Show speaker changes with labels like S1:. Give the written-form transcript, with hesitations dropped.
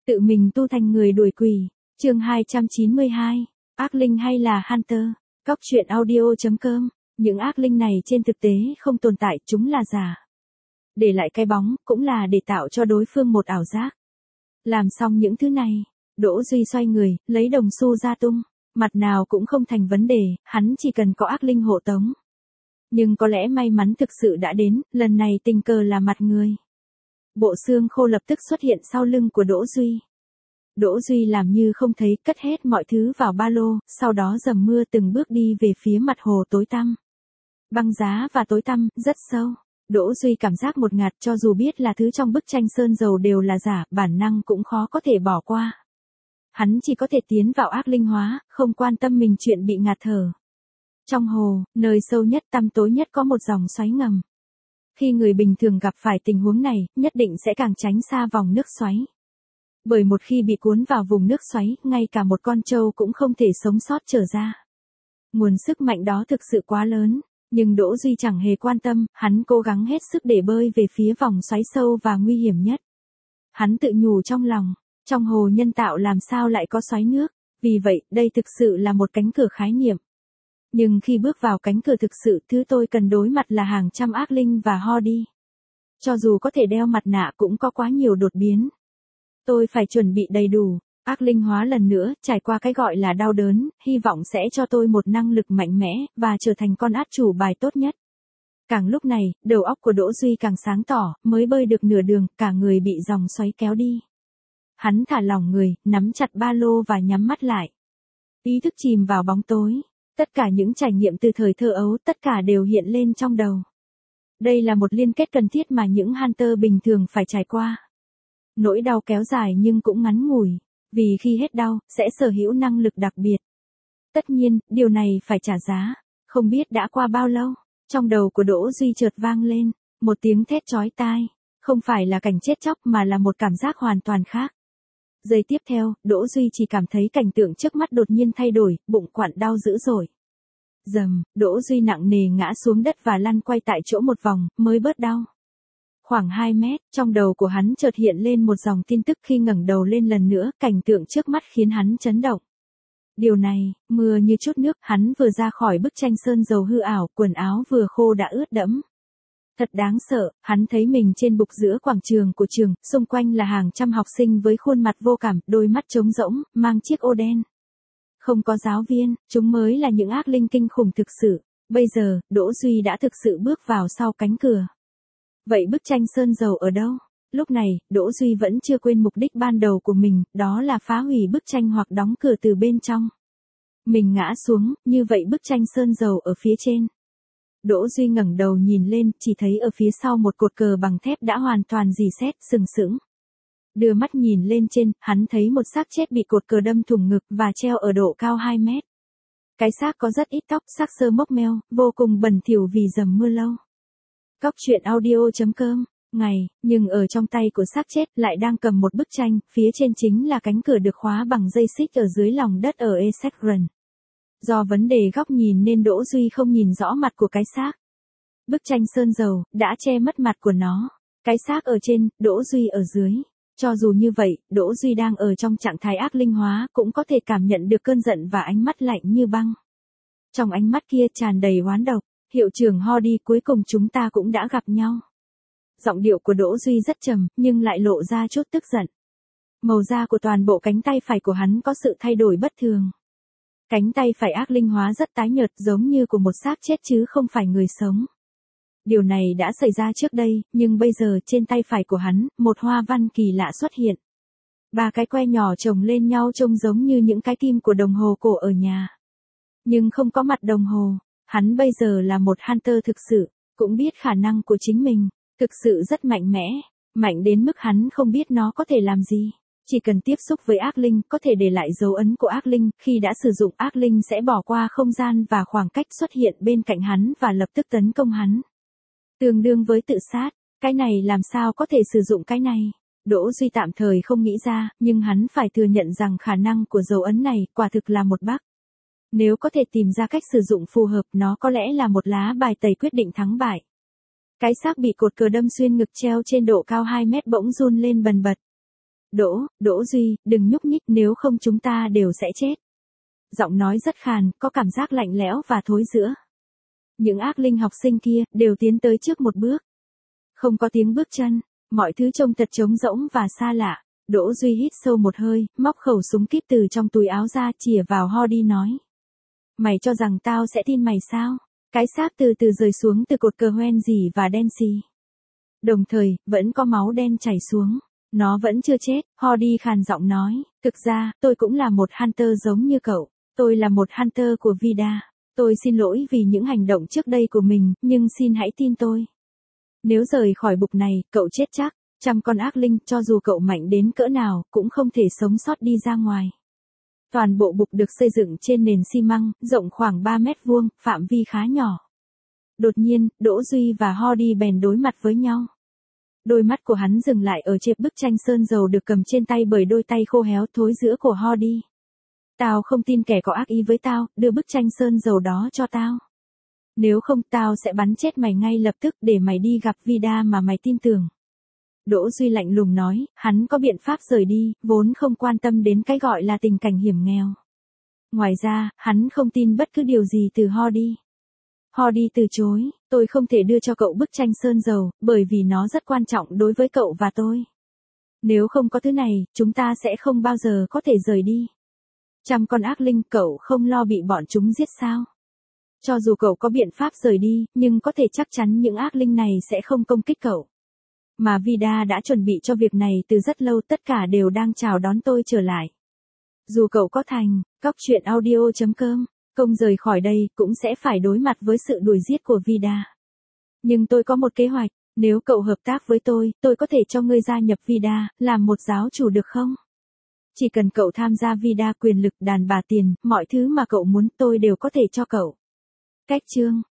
S1: Tự mình tu thành người đuổi quỷ. Chương 292. Ác linh hay là Hunter? Cóc truyện audio.com. Những ác linh này trên thực tế không tồn tại, chúng là giả. Để lại cái bóng cũng là để tạo cho đối phương một ảo giác. Làm xong những thứ này, Đỗ Duy xoay người, lấy đồng xu ra tung. Mặt nào cũng không thành vấn đề, hắn chỉ cần có ác linh hộ tống. Nhưng có lẽ may mắn thực sự đã đến, lần này tình cờ là mặt người. Bộ xương khô lập tức xuất hiện sau lưng của Đỗ Duy. Đỗ Duy làm như không thấy, cất hết mọi thứ vào ba lô, sau đó dầm mưa từng bước đi về phía mặt hồ tối tăm. Băng giá và tối tăm, rất sâu. Đỗ Duy cảm giác một ngạt, cho dù biết là thứ trong bức tranh sơn dầu đều là giả, bản năng cũng khó có thể bỏ qua. Hắn chỉ có thể tiến vào ác linh hóa, không quan tâm mình chuyện bị ngạt thở. Trong hồ, nơi sâu nhất tăm tối nhất có một dòng xoáy ngầm. Khi người bình thường gặp phải tình huống này, nhất định sẽ càng tránh xa vòng nước xoáy. Bởi một khi bị cuốn vào vùng nước xoáy, ngay cả một con trâu cũng không thể sống sót trở ra. Nguồn sức mạnh đó thực sự quá lớn, nhưng Đỗ Duy chẳng hề quan tâm, hắn cố gắng hết sức để bơi về phía vòng xoáy sâu và nguy hiểm nhất. Hắn tự nhủ trong lòng, trong hồ nhân tạo làm sao lại có xoáy nước, vì vậy đây thực sự là một cánh cửa khái niệm. Nhưng khi bước vào cánh cửa thực sự, thứ tôi cần đối mặt là hàng trăm ác linh và Horde. Cho dù có thể đeo mặt nạ cũng có quá nhiều đột biến. Tôi phải chuẩn bị đầy đủ, ác linh hóa lần nữa, trải qua cái gọi là đau đớn, hy vọng sẽ cho tôi một năng lực mạnh mẽ, và trở thành con át chủ bài tốt nhất. Càng lúc này, đầu óc của Đỗ Duy càng sáng tỏ, mới bơi được nửa đường, cả người bị dòng xoáy kéo đi. Hắn thả lỏng người, nắm chặt ba lô và nhắm mắt lại. Ý thức chìm vào bóng tối. Tất cả những trải nghiệm từ thời thơ ấu, tất cả đều hiện lên trong đầu. Đây là một liên kết cần thiết mà những Hunter bình thường phải trải qua. Nỗi đau kéo dài nhưng cũng ngắn ngủi, vì khi hết đau, sẽ sở hữu năng lực đặc biệt. Tất nhiên, điều này phải trả giá. Không biết đã qua bao lâu, trong đầu của Đỗ Duy chợt vang lên một tiếng thét chói tai. Không phải là cảnh chết chóc mà là một cảm giác hoàn toàn khác. Giây tiếp theo, Đỗ Duy chỉ cảm thấy cảnh tượng trước mắt đột nhiên thay đổi, bụng quặn đau dữ dội. Dầm, Đỗ Duy nặng nề ngã xuống đất và lăn quay tại chỗ một vòng, mới bớt đau. Khoảng 2 mét, trong đầu của hắn chợt hiện lên một dòng tin tức. Khi ngẩng đầu lên lần nữa, cảnh tượng trước mắt khiến hắn chấn động. Điều này, mưa như chút nước, hắn vừa ra khỏi bức tranh sơn dầu hư ảo, quần áo vừa khô đã ướt đẫm. Thật đáng sợ, hắn thấy mình trên bục giữa quảng trường của trường, xung quanh là hàng trăm học sinh với khuôn mặt vô cảm, đôi mắt trống rỗng, mang chiếc ô đen. Không có giáo viên, chúng mới là những ác linh kinh khủng thực sự. Bây giờ, Đỗ Duy đã thực sự bước vào sau cánh cửa. Vậy bức tranh sơn dầu ở đâu? Lúc này, Đỗ Duy vẫn chưa quên mục đích ban đầu của mình, đó là phá hủy bức tranh hoặc đóng cửa từ bên trong. Mình ngã xuống, như vậy bức tranh sơn dầu ở phía trên. Đỗ Duy ngẩng đầu nhìn lên, chỉ thấy ở phía sau một cột cờ bằng thép đã hoàn toàn rỉ sét, sừng sững. Đưa mắt nhìn lên trên, hắn thấy một xác chết bị cột cờ đâm thủng ngực và treo ở độ cao 2 mét. Cái xác có rất ít tóc, xác xơ mốc meo, vô cùng bẩn thỉu vì dầm mưa lâu. Cóc truyện audio.com. Nhưng ở trong tay của xác chết lại đang cầm một bức tranh, phía trên chính là cánh cửa được khóa bằng dây xích ở dưới lòng đất ở Essekron. Do vấn đề góc nhìn nên Đỗ Duy không nhìn rõ mặt của cái xác. Bức tranh sơn dầu đã che mất mặt của nó. Cái xác ở trên, Đỗ Duy ở dưới. Cho dù như vậy, Đỗ Duy đang ở trong trạng thái ác linh hóa cũng có thể cảm nhận được cơn giận và ánh mắt lạnh như băng. Trong ánh mắt kia tràn đầy oán độc. Hiệu trưởng Horde, cuối cùng chúng ta cũng đã gặp nhau. Giọng điệu của Đỗ Duy rất trầm, nhưng lại lộ ra chút tức giận. Màu da của toàn bộ cánh tay phải của hắn có sự thay đổi bất thường. Cánh tay phải ác linh hóa rất tái nhợt, giống như của một xác chết chứ không phải người sống. Điều này đã xảy ra trước đây, nhưng bây giờ trên tay phải của hắn, một hoa văn kỳ lạ xuất hiện. 3 cái que nhỏ chồng lên nhau trông giống như những cái kim của đồng hồ cổ ở nhà. Nhưng không có mặt đồng hồ. Hắn bây giờ là một Hunter thực sự, cũng biết khả năng của chính mình, thực sự rất mạnh mẽ, mạnh đến mức hắn không biết nó có thể làm gì. Chỉ cần tiếp xúc với ác linh, có thể để lại dấu ấn của ác linh, khi đã sử dụng ác linh sẽ bỏ qua không gian và khoảng cách xuất hiện bên cạnh hắn và lập tức tấn công hắn. Tương đương với tự sát, cái này làm sao có thể sử dụng cái này? Đỗ Duy tạm thời không nghĩ ra, nhưng hắn phải thừa nhận rằng khả năng của dấu ấn này quả thực là một bug. Nếu có thể tìm ra cách sử dụng phù hợp, nó có lẽ là một lá bài tẩy quyết định thắng bại. Cái xác bị cột cờ đâm xuyên ngực treo trên độ cao 2 mét bỗng run lên bần bật. Đỗ Duy, đừng nhúc nhích nếu không chúng ta đều sẽ chết. Giọng nói rất khàn, có cảm giác lạnh lẽo và thối rữa. Những ác linh học sinh kia đều tiến tới trước một bước. Không có tiếng bước chân, mọi thứ trông thật trống rỗng và xa lạ. Đỗ Duy hít sâu một hơi, móc khẩu súng kíp từ trong túi áo ra chìa vào Hardy nói. Mày cho rằng tao sẽ tin mày sao? Cái xác từ từ rơi xuống từ cột cờ hoen dỉ và đen xì. Đồng thời, vẫn có máu đen chảy xuống. Nó vẫn chưa chết, Hardy khàn giọng nói. Thực ra, tôi cũng là một Hunter giống như cậu. Tôi là một Hunter của Vida. Tôi xin lỗi vì những hành động trước đây của mình, nhưng xin hãy tin tôi. Nếu rời khỏi bục này, cậu chết chắc. 100 con ác linh, cho dù cậu mạnh đến cỡ nào, cũng không thể sống sót đi ra ngoài. Toàn bộ bục được xây dựng trên nền xi măng, rộng khoảng 3 mét vuông, phạm vi khá nhỏ. Đột nhiên, Đỗ Duy và Hardy bèn đối mặt với nhau. Đôi mắt của hắn dừng lại ở trên bức tranh sơn dầu được cầm trên tay bởi đôi tay khô héo thối rữa của Hardy. Tao không tin kẻ có ác ý với tao, đưa bức tranh sơn dầu đó cho tao. Nếu không tao sẽ bắn chết mày ngay lập tức để mày đi gặp Vida mà mày tin tưởng. Đỗ Duy lạnh lùng nói, hắn có biện pháp rời đi, vốn không quan tâm đến cái gọi là tình cảnh hiểm nghèo. Ngoài ra, hắn không tin bất cứ điều gì từ Hardy. Hardy từ chối, tôi không thể đưa cho cậu bức tranh sơn dầu, bởi vì nó rất quan trọng đối với cậu và tôi. Nếu không có thứ này, chúng ta sẽ không bao giờ có thể rời đi. 100 con ác linh, cậu không lo bị bọn chúng giết sao? Cho dù cậu có biện pháp rời đi, nhưng có thể chắc chắn những ác linh này sẽ không công kích cậu. Mà Vida đã chuẩn bị cho việc này từ rất lâu, tất cả đều đang chào đón tôi trở lại. Dù cậu có thành, cóc.audio.com, công rời khỏi đây cũng sẽ phải đối mặt với sự đuổi giết của Vida. Nhưng tôi có một kế hoạch, nếu cậu hợp tác với tôi có thể cho ngươi gia nhập Vida, làm một giáo chủ được không? Chỉ cần cậu tham gia Vida, quyền lực, đàn bà, tiền, mọi thứ mà cậu muốn tôi đều có thể cho cậu. Cách chương